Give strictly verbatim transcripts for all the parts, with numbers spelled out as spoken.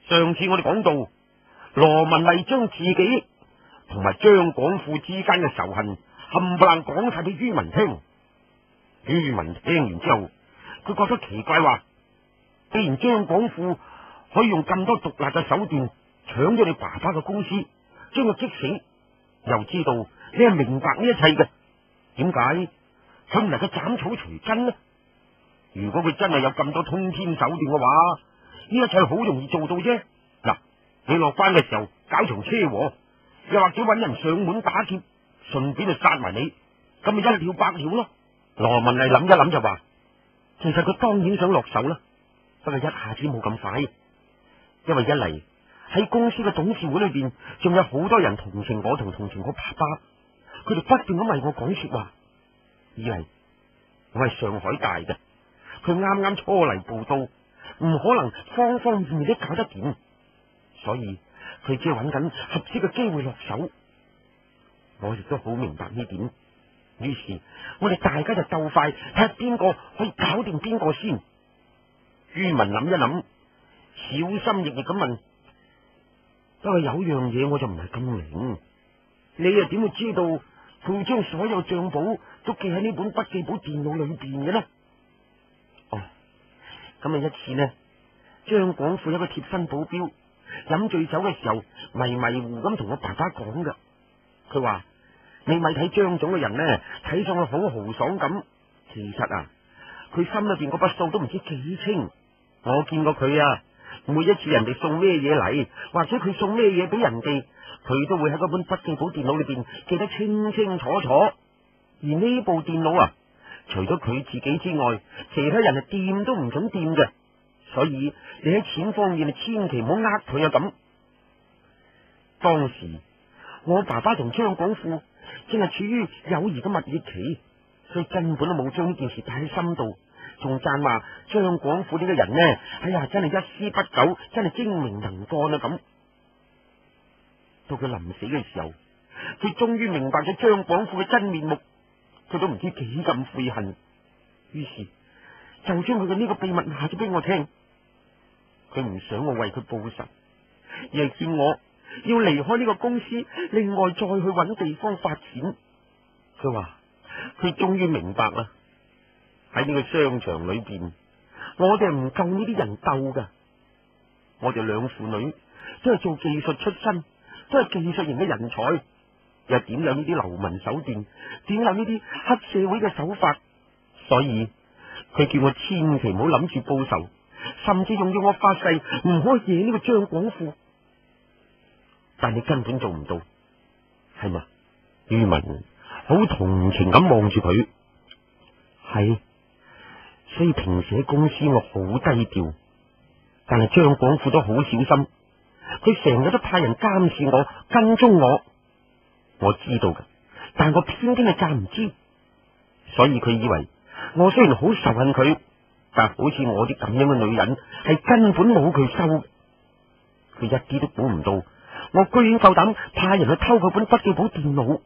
上次我哋講到羅文麗將自己同埋張廣富之間嘅仇恨冚唪唥講晒俾于文聽。于文聽完之後，佢覺得奇怪，話既然張廣富可以用咁多毒辣嘅手段搶咗你爸爸嘅公司，將佢激死，又知道你係明白呢一切嘅，點解佢唔能夠斬草除根呢？如果佢真係有咁多通天手段嘅話，呢一切好容易做到啫。嗱，你落班嘅時候搞場車禍，又或者揾人上門打劫，順便就殺埋你，咁咪一了百了咯。羅文麗諗一諗就話，其實佢當然想落手啦，不過一下子冇咁快，因為一嚟喺公司嘅董事會裏邊，仲有好多人同情我同同情我爸爸，佢哋不斷咁為我講說話；二嚟我係上海大嘅，佢啱啱初嚟報到，唔可能方方面面都搞得掂，所以佢只係揾緊合適嘅機會落手。我亦都好明白呢點，於是我哋大家就鬥快睇下邊個可以搞掂邊個先。于文諗一諗，小心翼翼咁問：不過有樣嘢我就唔係咁明，你又點會知道佢會將所有賬簿都記喺呢本筆記簿電腦裏邊嘅呢？哦，咁啊一次呢，張廣富有個貼身保鏢飲醉酒嘅時候迷迷糊咁同我爸爸講㗎，佢話：你咪睇張總嘅人呢，睇上去好豪爽咁，其實啊，佢心裏邊嗰筆數都唔知幾清。我見過佢啊，每一次人哋送咩嘢嚟，或者佢送咩嘢俾人哋，佢都會喺嗰本筆記簿電腦裏邊記得清清楚楚。而呢部電腦啊，除咗佢自己之外，其他人係掂都唔准掂嘅。所以你喺錢方面，你千祈唔好呃佢啊！咁當時我爸爸同張廣富正係處於友誼嘅蜜月期，所以根本都冇將呢件事帶喺心度，仲讚話張廣富呢個人呢，哎呀，真係一絲不苟，真係精明能幹啊！咁到佢臨死嘅時候，佢終於明白咗張廣富嘅真面目，佢都唔知幾咁悔恨，於是就將佢嘅呢個秘密話咗俾我聽。佢唔想我為佢報仇，而係見我要離開呢個公司，另外再去揾地方發展。佢話佢終於明白啦，喺呢個商場裏邊，我哋唔夠呢啲人鬥噶。我哋兩父女都係做技術出身，都係技術型嘅人才，又點有呢啲流氓手段，點有呢啲黑社會嘅手法？所以佢叫我千祈唔好諗住報仇，甚至仲要我發誓唔可以惹呢個張廣富。但你根本做唔到，係嘛？于文好同情咁望住佢，係，所以平時喺公司我好低調，但係張廣富都好小心，佢成日都派人監視我、跟蹤我。我知道噶，但我偏偏係詐唔知，所以佢以為我雖然好仇恨佢，但好似我啲咁樣嘅女人係根本冇佢收。佢一啲都估唔到，我居然夠膽派人去偷佢本筆記簿電腦。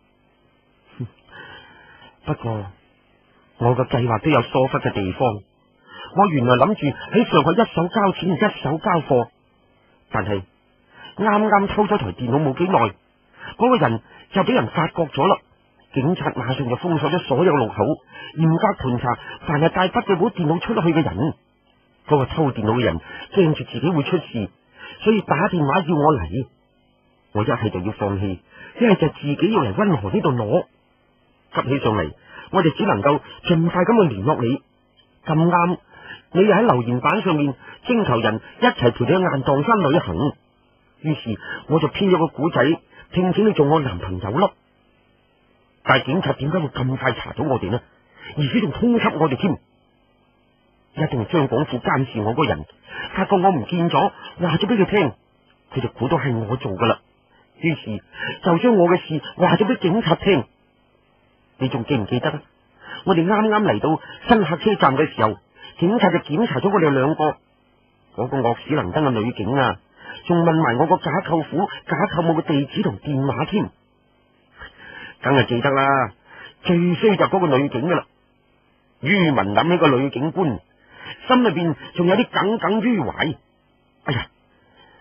不過我個計劃都有疏忽嘅地方，我原來諗住喺上海一手交錢一手交貨，但係啱啱偷咗台電腦冇幾耐，嗰個人就俾人發覺咗啦。警察馬上就封鎖咗所有路口，嚴格盤查凡係帶筆記簿電腦出去嘅人。嗰個偷電腦嘅人驚住自己會出事，所以打電話要我嚟。我一係就要放棄，一係就自己要嚟溫河呢度攞。急起上嚟，我哋只能夠盡快咁去聯絡你。咁啱，你又喺留言板上面徵求人一齊陪你去雁蕩山旅行，於是我就編咗個古仔，聘請你做我男朋友咯。但係警察點解會咁快查到我哋呢？而且仲通緝我哋添？一定係張廣富監視我嗰人，發覺我唔見咗，話咗俾佢聽，佢就估到係我做噶啦。於是就將我嘅事話咗俾警察聽。你仲記唔記得啊？我哋啱啱嚟到新客車站嘅時候，警察就檢查咗我哋兩個。嗰個惡死能登嘅女警啊，仲問埋我個假舅父、假舅母嘅地址同電話添。梗係記得啦，最衰就嗰個女警噶啦。于文諗起個女警官，心裏邊仲有啲耿耿於懷。哎呀，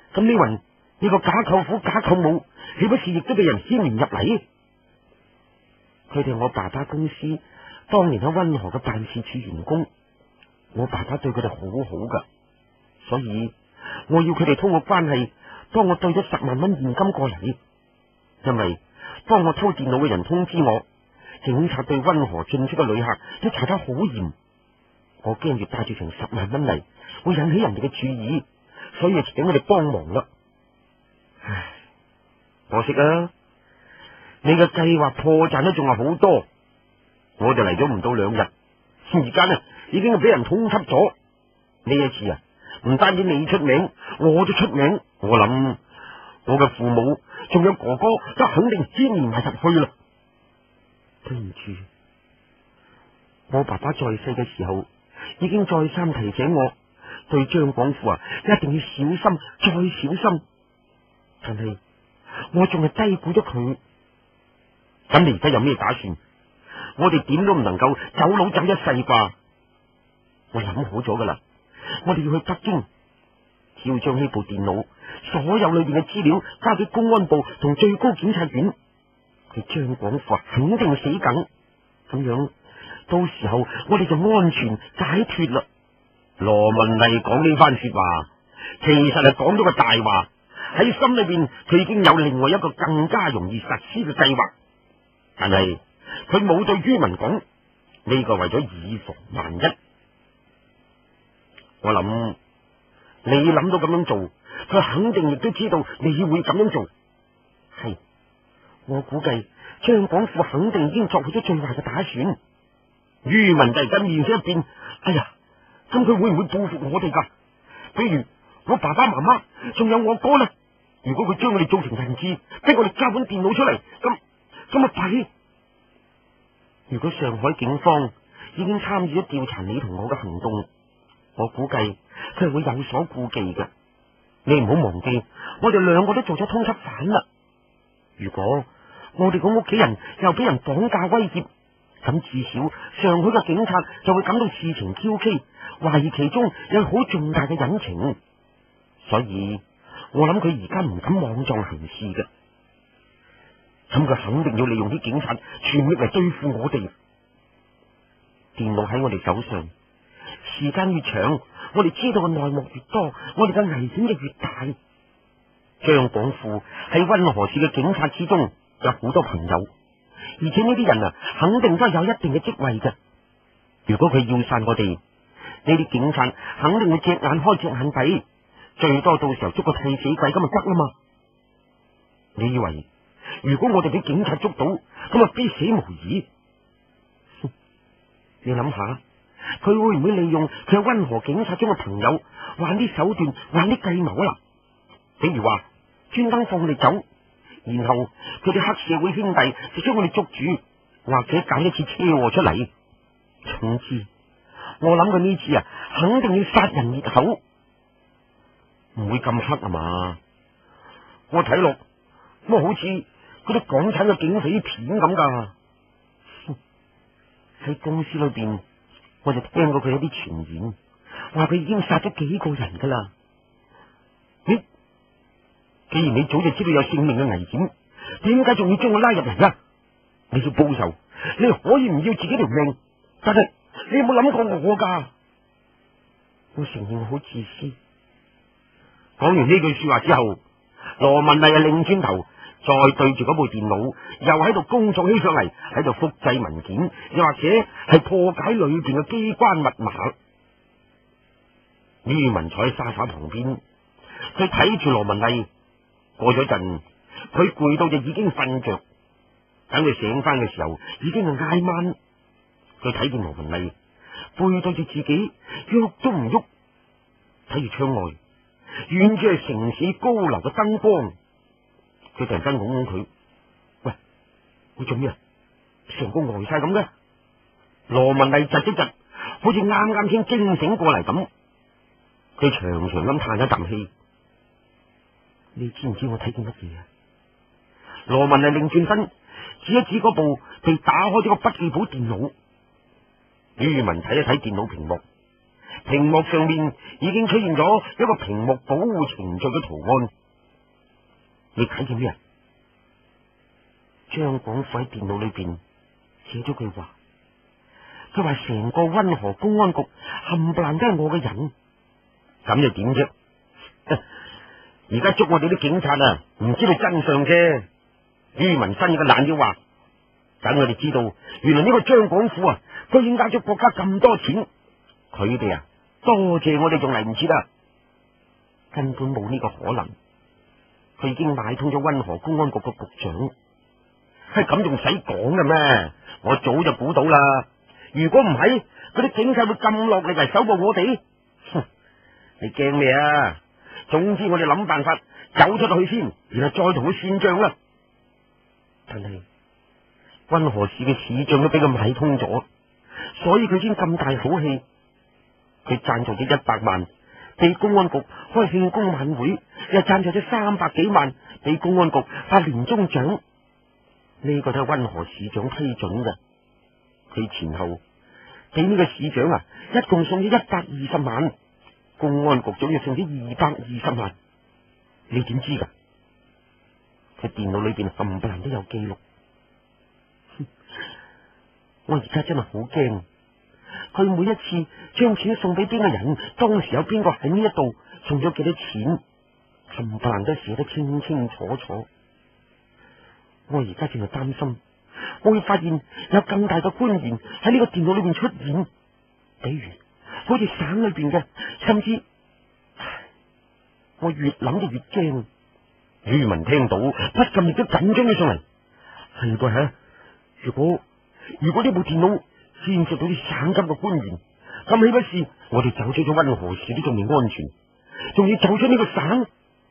咁呢云呢個假舅父假舅母，豈不是亦都被人牽連入嚟？佢哋係我爸爸公司當年喺溫河嘅辦事處員工，我爸爸對佢哋好好噶，所以我要佢哋通過關係幫我兌咗十萬蚊現金過嚟。因為當我偷電腦嘅人通知我，警察對溫河進出嘅旅客都查得好嚴，我驚住帶住成十萬蚊嚟會引起人哋嘅注意，所以就請佢哋幫忙啦。唉，可惜啊，你嘅計劃破綻都仲係好多，我哋嚟咗唔到兩日，而家呢已經係俾人通緝咗。呢一次啊，唔單止你出名，我都出名。我諗我嘅父母仲有哥哥都肯定牽連埋入去啦。對唔住，我爸爸在世嘅時候已經再三提醒我，對張廣富啊一定要小心再小心。但係我仲係低估咗佢。咁你而家有咩打算？我哋點都唔能夠走佬走一世啩？我諗好咗噶啦，我哋要去北京，要將呢部電腦所有裏邊嘅資料交俾公安部同最高檢察院。佢張廣富啊肯定死梗，咁樣到時候我哋就安全解脫啦。羅文麗講呢番說話，其實係講咗個大話，喺心裏邊佢已經有另外一個更加容易實施嘅計劃，但係佢冇對于文講，呢個為咗以防萬一。我諗你諗到咁樣做，佢肯定亦都知道你會咁樣做。係，我估計張廣富肯定已經作好咗最壞嘅打算。于文突然間面色一變，哎呀，咁佢會唔會報復我哋噶？比如我爸爸媽媽仲有我哥呢？如果佢將我哋做成人質，逼我哋交本電腦出嚟，咁咁啊弊！如果上海警方已經參與咗調查你同我嘅行動，我估計佢係會有所顧忌嘅。你唔好忘記，我哋兩個都做咗通緝犯啦。如果我哋個屋企人又俾人綁架威脅，咁至少上海嘅警察就會感到事情蹊蹺，懷疑其中有好重大嘅隱情。所以我諗佢而家唔敢莽撞行事嘅，咁佢肯定要利用啲警察全力嚟對付我哋。電腦喺我哋手上，時間越長，我哋知道嘅內幕越多，我哋嘅危險就越大。張廣富喺溫河市嘅警察之中有好多朋友，而且呢啲人啊，肯定都係有一定嘅職位嘅。如果佢要殺我哋，呢啲警察肯定會隻眼開隻眼閉，最多到時候捉個替死鬼咁就得啦嘛。你以為如果我哋俾警察捉到，咁啊必死無疑？你諗下，佢會唔會利用佢喺溫河警察中嘅朋友玩啲手段，玩啲計謀啊？比如話專登放我哋走，然後佢哋黑社會兄弟就將我哋捉住，或者搞一次車禍出嚟。總之，我諗佢呢次啊，肯定要殺人滅口，唔會咁黑啊嘛？我睇落，咁好似嗰啲港產嘅警匪片咁噶。喺公司裏邊，我就聽過佢有啲傳言，話佢已經殺咗幾個人噶啦。你既然你早就知道有性命嘅危險，點解仲要將我拉入嚟啊？你要報仇，你可以唔要自己條命，但係你有冇諗過我噶？我承認我好自私。講完呢句說話之後，羅文麗啊擰轉頭，再對住嗰部電腦，又喺度工作起上嚟，喺度複製文件，又或者係破解裏邊嘅機關密碼。于文坐喺沙發旁邊，佢睇住羅文麗。過咗陣，佢攰到就已經瞓着。等佢醒翻嘅時候，已經係挨晚。佢睇見羅文麗背對住自己，喐都唔喐，睇住窗外，遠處係城市高樓嘅燈光。佢突然間拱拱佢，喂，你做咩啊？成個呆晒咁嘅。羅文麗窒一窒，好似啱啱先驚醒過嚟咁。佢長長咁嘆一啖氣。你知唔知我睇見乜嘢啊？羅文麗擰轉身，指一指嗰部被打開咗個筆記簿電腦。于文睇一睇電腦屏幕， 屏幕上面已經出現咗一個屏幕保護程序嘅圖案。你睇見咩啊？張廣富喺電腦裏邊寫咗句話，佢話成個溫河公安局冚唪唥都係我嘅人，咁又點啫？而家捉我哋啲警察啊，唔知道真相啫。于文新個懶腰話，等我哋知道，原來呢個張廣富啊，居然呃咗國家咁多錢，佢哋啊多謝我哋仲嚟唔切啊，根本冇呢個可能。佢已經買通咗溫河公安局個局長，係咁仲使講嘅咩？我早就估到啦。如果唔係，嗰啲警察會咁落力嚟搜捕我哋？哼，你驚咩啊？總之我哋諗辦法走出去先，然後再同佢算賬啦。但係溫河市嘅市長都俾佢買通咗，所以佢先咁大口氣。佢贊助咗一百萬俾公安局開慶功晚會，又贊助咗三百幾萬俾公安局發年終獎。呢個都係溫河市長批准嘅。佢前後俾呢個市長啊，一共送咗一百二十萬，公安局總要送咗二百二十萬。你點知噶？佢電腦裏邊冚唪唥都有記錄。我而家真係好驚，佢每一次將錢送俾邊個人，當時有邊個喺呢一度送咗幾多錢，冚唪唥都寫得清清楚楚。我而家淨係擔心，我會發現有更大嘅官員喺呢個電腦裏邊出現，比如好似省裏邊嘅，甚至我越諗就越驚。于文聽到不禁亦都緊張咗上嚟。係噃吓，如果如果呢部電腦牽涉到啲省級嘅官員，咁豈不是我哋走出咗溫河市都仲未安全，仲要走出呢個省？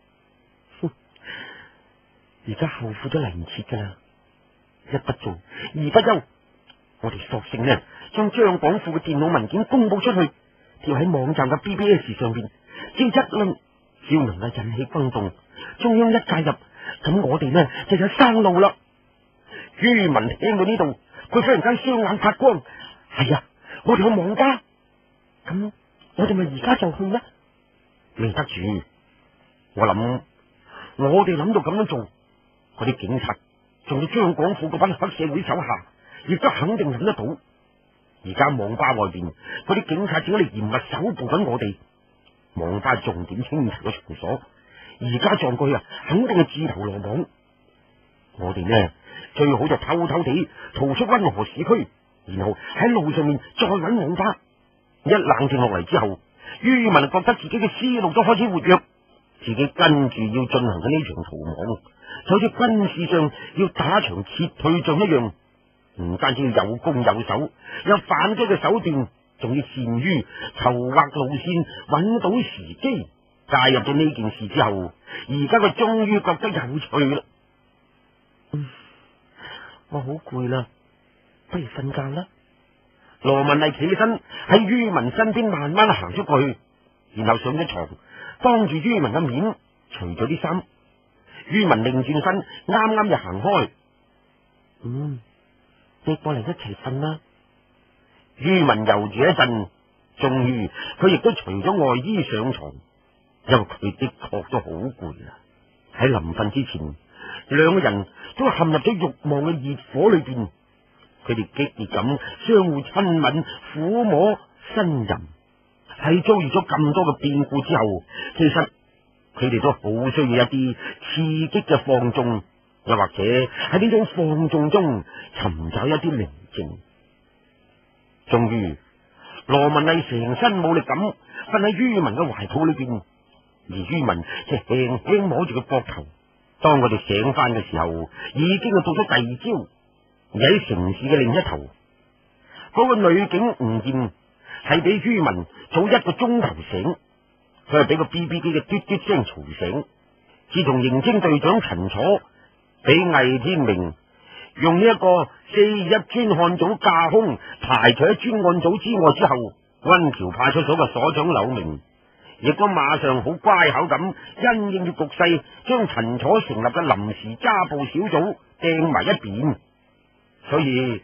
而家後悔都嚟唔切噶啦！一不做二不休，我哋索性呢將張廣富嘅電腦文件公布出去，貼喺網站嘅 B B S 上邊，只要一論，只要能夠引起轟動，中央一介入，咁我哋呢就有生路啦。于文聽到呢度，佢忽然間雙眼發光。係啊，我哋去網吧，咁我哋咪而家就去呢？未得住，我諗我哋諗到咁樣做，嗰啲警察仲有張廣富嗰班黑社會手下，亦都肯定諗得到。而家網吧外邊嗰啲警察正喺度嚴密搜捕緊我哋，網吧重點清查嘅場所，而家撞過去啊，肯定係自投羅網。我哋呢最好就偷偷地逃出溫河市區，然後喺路上面再揾網吧。一冷靜落嚟之後，于文覺得自己嘅思路都開始活躍，自己跟住要進行嘅呢場逃亡，就好似軍事上要打場撤退仗一樣，唔單止要有攻有守，有反擊嘅手段，仲要善於籌劃路線，揾到時機。介入咗呢件事之後，而家佢終於覺得有趣啦。嗯，我好攰啦，不如瞓覺啦。羅文麗企起身喺于文身邊慢慢行出去，然後上咗床，當住于文嘅面除咗啲衫。于文擰轉身，啱啱就行開。嗯，你過嚟一齊瞓啦。于文猶豫一陣，終於佢亦都除咗外衣上床，因為佢的確都好攰啦。喺臨瞓之前，兩個人都陷入咗慾望嘅熱火裏邊，佢哋激烈咁相互親吻、撫摸、呻吟。喺遭遇咗咁多嘅變故之後，其實佢哋都好需要一啲刺激嘅放縱，又或者喺呢種放縱中尋找一啲寧靜。終於，羅文麗成身冇力咁瞓喺于文嘅懷抱裏邊，而于文就輕輕摸住佢膊頭。當佢哋醒翻嘅時候，已經係到咗第二朝。而喺城市嘅另一頭，嗰個女警吳燕係比于文早一個鐘頭醒，佢係俾個 B B 機嘅嘟嘟聲嘈醒。自從刑偵隊長陳楚俾魏天明用呢一個四二一專案組架空排除喺專案組之外之後，溫橋派出所嘅所長柳明亦都馬上好乖巧咁因應住局勢，將陳楚成立嘅臨時揸捕小組掟埋一邊。所以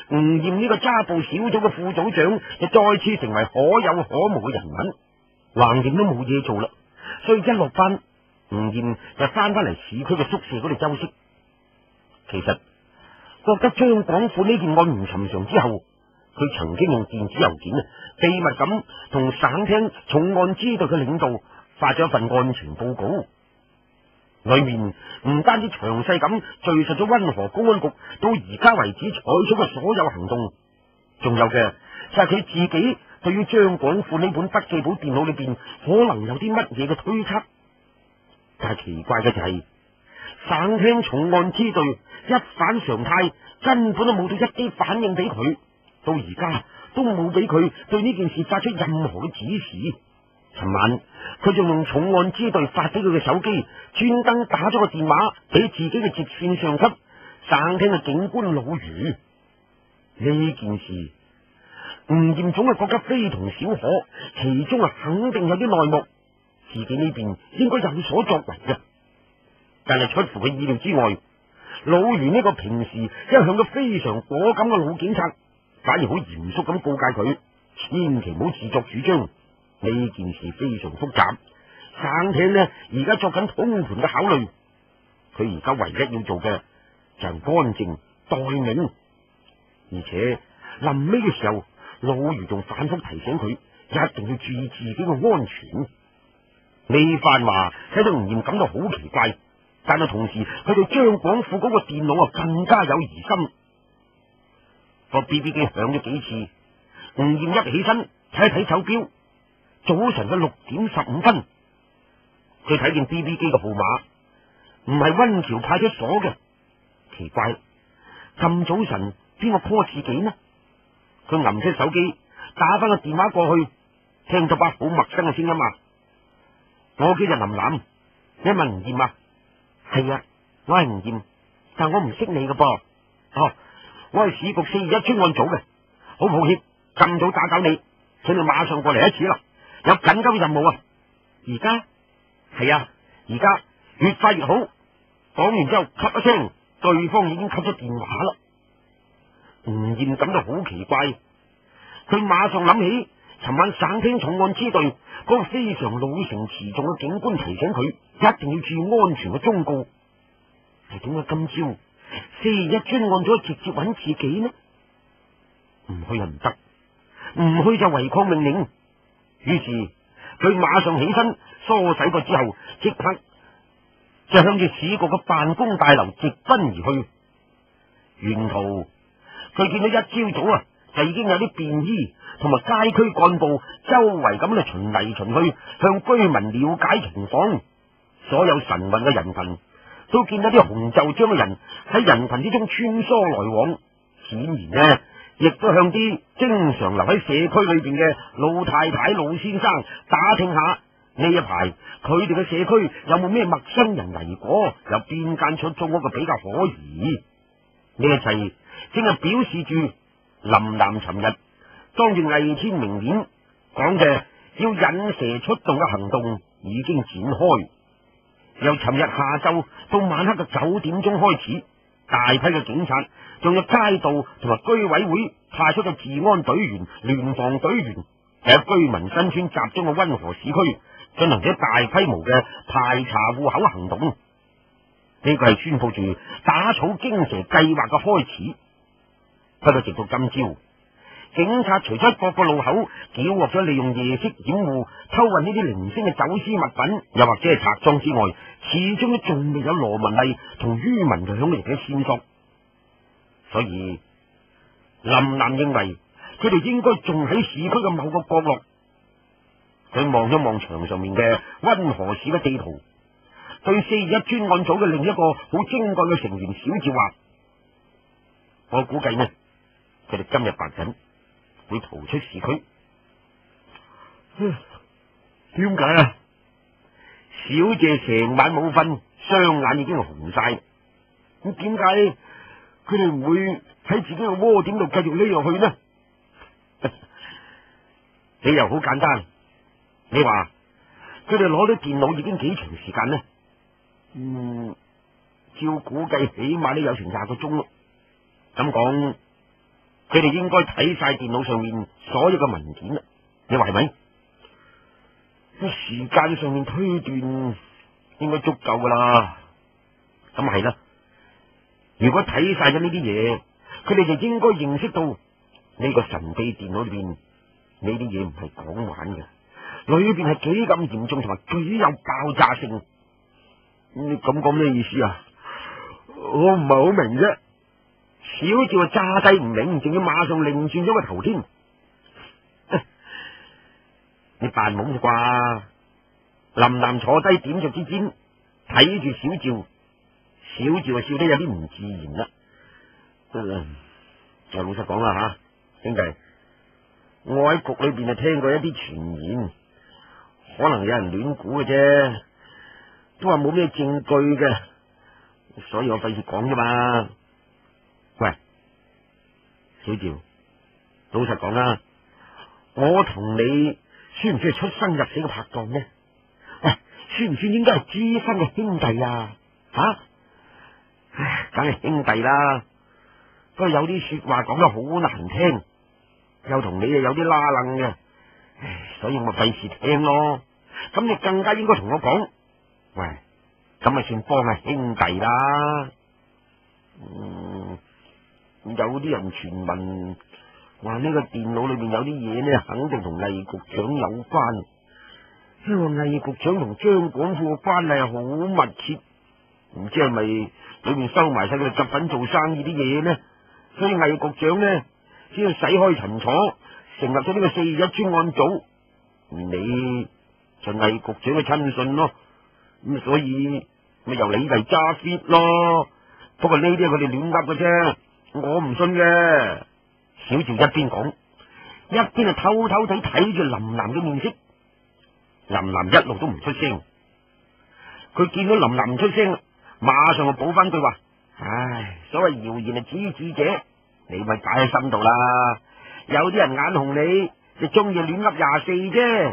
吳艷呢個揸部小組嘅副組長就再次成為可有可無嘅人物，橫掂都冇嘢做啦，所以一落班，吳艷就翻返嚟市區嘅宿舍嗰度休息。其實覺得張廣富呢件案唔尋常之後，佢曾經用電子郵件啊，秘密咁同省廳重案支隊嘅領導發咗一份案情報告，裏面唔單止詳細咁敘述咗溫河公安局到而家為止採取嘅所有行動，仲有嘅就係佢自己對於張廣富呢本筆記簿電腦裏邊可能有啲乜嘢嘅推測。但係奇怪嘅就係、是、省廳重案支隊一反常態，根本都冇到一啲反應俾佢，到而家都冇俾佢對呢件事發出任何嘅指示。尋晚佢仲用重案支隊發俾佢嘅手機，專登打咗個電話俾自己嘅直線上級省廳嘅警官老余。呢件事吳艷總係覺得非同小可，其中啊肯定有啲內幕，自己呢邊應該有所作為嘅。但係出乎佢意料之外，老余呢個平時一向都非常果敢嘅老警察，反而好嚴肅咁告誡佢，千祈唔好自作主張。呢件事非常複雜，省廳呢而家作緊通盤嘅考慮，佢而家唯一要做嘅就係安靜待命。而且臨尾嘅時候，老余仲反覆提醒佢一定要注意自己嘅安全。呢番話使到吳艷感到好奇怪，但係同時佢對張廣富嗰個電腦啊更加有疑心。個 B B 機響咗幾次，吳艷一起身睇一睇手錶，早晨嘅六點十五分，佢睇見 B B 機嘅號碼唔係溫橋派出所嘅，奇怪，咁早晨邊個 call 自己呢？佢揞出手機打翻個電話過去，聽咗把好陌生嘅聲音啊！我叫做林林，你問吳艷啊？係啊，我係吳艷，但我唔識你㗎噃。哦，我係市局四二一專案組嘅，好抱歉咁早打攪你，請你馬上過嚟一次啦，有緊急任務啊！而家係啊，而家越快越好。講完之後，咳一聲，對方已經吸咗電話啦。吳艷感到好奇怪，佢馬上諗起尋晚省廳重案支隊嗰個非常老成持重嘅警官提醒佢一定要注意安全嘅忠告，係點解今朝四二一專案組直接揾自己呢？唔去又唔得，唔去就違抗命令。於是佢馬上起身梳洗過之後，即刻就向住市局嘅辦公大樓直奔而去。沿途佢見到一朝早啊，就已經有啲便衣同埋街區幹部周圍咁嚟巡嚟巡去，向居民了解情況。所有晨運嘅人群都見到啲紅袖章嘅人喺人群之中穿梭來往，顯然呢，亦都向啲經常留喺社區裏邊嘅老太太、老先生打聽下呢一排佢哋嘅社區有冇咩陌生人嚟過，有邊間出租屋嘅比較可疑。呢一切正係表示住林南尋日當住魏天明面講嘅要引蛇出洞嘅行動已經展開。由尋日下晝到晚黑嘅九點鐘開始，大批嘅警察仲有街道同埋居委會派出嘅治安隊員、聯防隊員，喺居民新村集中嘅溫河市區進行咗大規模嘅排查戶口行動。呢個係宣布住打草驚蛇計劃嘅開始。不過直到今朝，警察除咗各個路口繳獲咗利用夜色掩護偷運呢啲零星嘅走私物品，又或者係賊贓之外，始終都仲未有羅文麗同于文響嚟嘅線索。所以林南認為佢哋應該仲喺市區嘅某個角落。佢望一望牆上面嘅溫河市嘅地圖，對四二一專案組嘅另一個好精幹嘅成員小趙話：我估計呢，佢哋今日白緊會逃出市區。點解啊？小姐成晚冇瞓，雙眼已經紅晒。咁點解佢哋唔會喺自己嘅窩點度繼續匿落去呢？理由好簡單，你話佢哋攞啲電腦已經幾長時間呢？嗯，照估計起碼都有成廿個鐘咯。咁講， 佢哋應該睇晒電腦上面所有嘅文件啦，你話係咪？喺時間上面推斷應該足夠噶啦，咁係啦。如果睇晒咗呢啲嘢，佢哋就應該認識到呢個神秘電腦裏邊呢啲嘢唔係講玩嘅，裏邊係幾咁嚴重同埋幾有爆炸性。你咁講咩意思啊？我唔係好明啫。小趙啊，炸低唔明，仲要馬上擰轉咗個頭添。你扮懵啫啩？林南坐低點着支煙，睇住小趙，小趙啊笑得有啲唔自然啦。嗯，就老實講啦吓，兄弟，我喺局裏邊啊聽過一啲傳言，可能有人亂估嘅啫，都話冇咩證據嘅，所以我費事講啫嘛。喂，小趙，老實講啦，我同你算唔算係出生入死嘅拍檔呢？喂，算唔算應該係知心嘅兄弟啊？吓、啊，唉，梗係兄弟啦。不過有啲說話講得好難聽，又同你啊有啲拉楞嘅，唉，所以我咪費事聽咯。咁你更加應該同我講，喂，咁咪算幫下兄弟啦。嗯。有啲人傳聞話呢個電腦裏邊有啲嘢呢，肯定同魏局長有關。因為魏局長同張廣富嘅關係好密切，唔知係咪裏面收埋晒佢哋夾份做生意啲嘢呢？所以魏局長呢，先要洗開塵楚，成立咗呢個四二一專案組。而你就魏局長嘅親信咯，咁所以咪由你嚟揸 fit 咯。不過呢啲係佢哋亂噏嘅啫。我唔信嘅。小趙一邊講，一邊就偷偷地睇住林南嘅面色。林南一路都唔出聲，佢見到林南唔出聲，馬上就補翻句話：唉，所謂謠言係知智者，你咪擺喺心度啦。有啲人眼紅你，就中意亂噏廿四啫。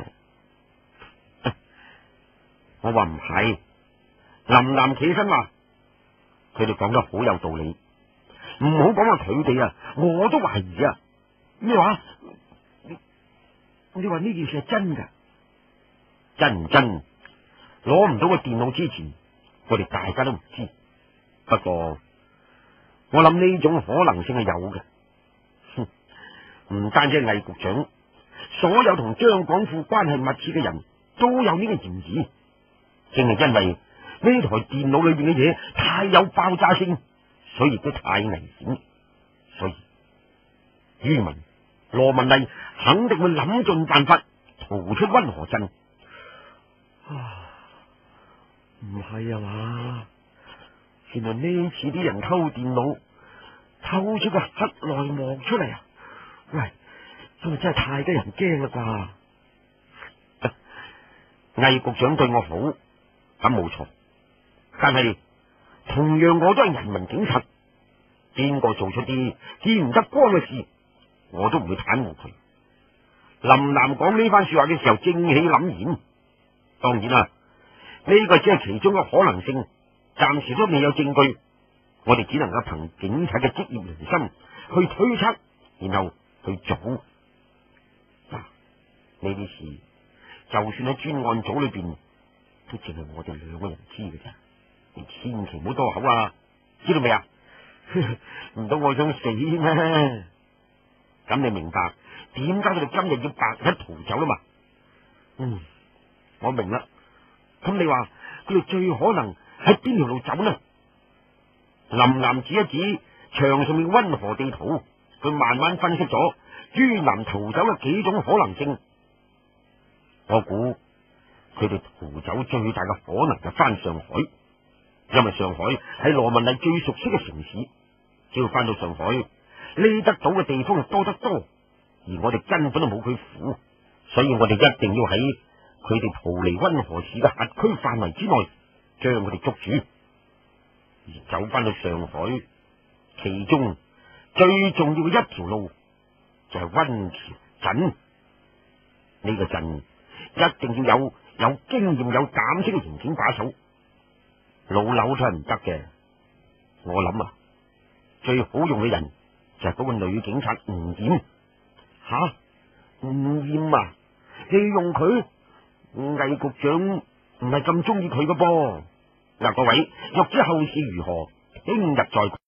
我話唔係，林南起身話，佢哋講得好有道理。唔好講話佢哋啊，我都懷疑啊。咩話？你你話呢件事係真噶？真唔真？攞唔到個電腦之前，我哋大家都唔知。不過我諗呢種可能性係有嘅。哼，唔單止係魏局長，所有同張廣富關係密切嘅人都有呢個嫌疑。正係因為呢台電腦裏邊嘅嘢太有爆炸性，所以亦都太危險，所以于文、羅文麗肯定會諗盡辦法逃出溫河鎮。啊，唔係啊嘛？原來呢次啲人偷電腦，偷咗個黑內幕出嚟啊！喂，咁啊真係太得人驚啦啩！魏局長對我好，咁冇錯，但係同樣我都係人民警察，邊個做出啲見唔得光嘅事，我都唔會袒護佢。林南講呢番說話嘅時候正氣凜然。當然啦，呢個只係其中一個可能性，暫時都未有證據，我哋只能夠憑警察嘅職業良心去推測，然後去做。嗱，呢啲事就算喺專案組裏邊，都淨係我哋兩個人知嘅啫，你千祈唔好多口啊，知道未啊？唔通我想死咩？咁你明白點解佢哋今日要白日逃走啦嘛？嗯。我明啦，咁你話佢哋最可能喺邊條路走呢？林南指一指牆上面溫河地圖，佢慢慢分析咗於南逃走嘅幾種可能性。我估佢哋逃走最大嘅可能就翻上海，因為上海係羅文麗最熟悉嘅城市，只要翻到上海，匿得到嘅地方係多得多，而我哋根本都冇佢符，所以我哋一定要喺佢哋逃離溫河市嘅轄區範圍之內，將佢哋捉住，而走翻到上海。其中最重要嘅一條路就係溫橋鎮，呢個鎮一定要有有經驗、有膽識嘅刑警把守，老柳都係唔得嘅。我諗啊，最好用嘅人就係嗰個女警察吳艷。吓，吳艷啊，棄用佢，魏局長唔係咁中意佢噶噃。嗱，各位欲知後事如何，聽日再。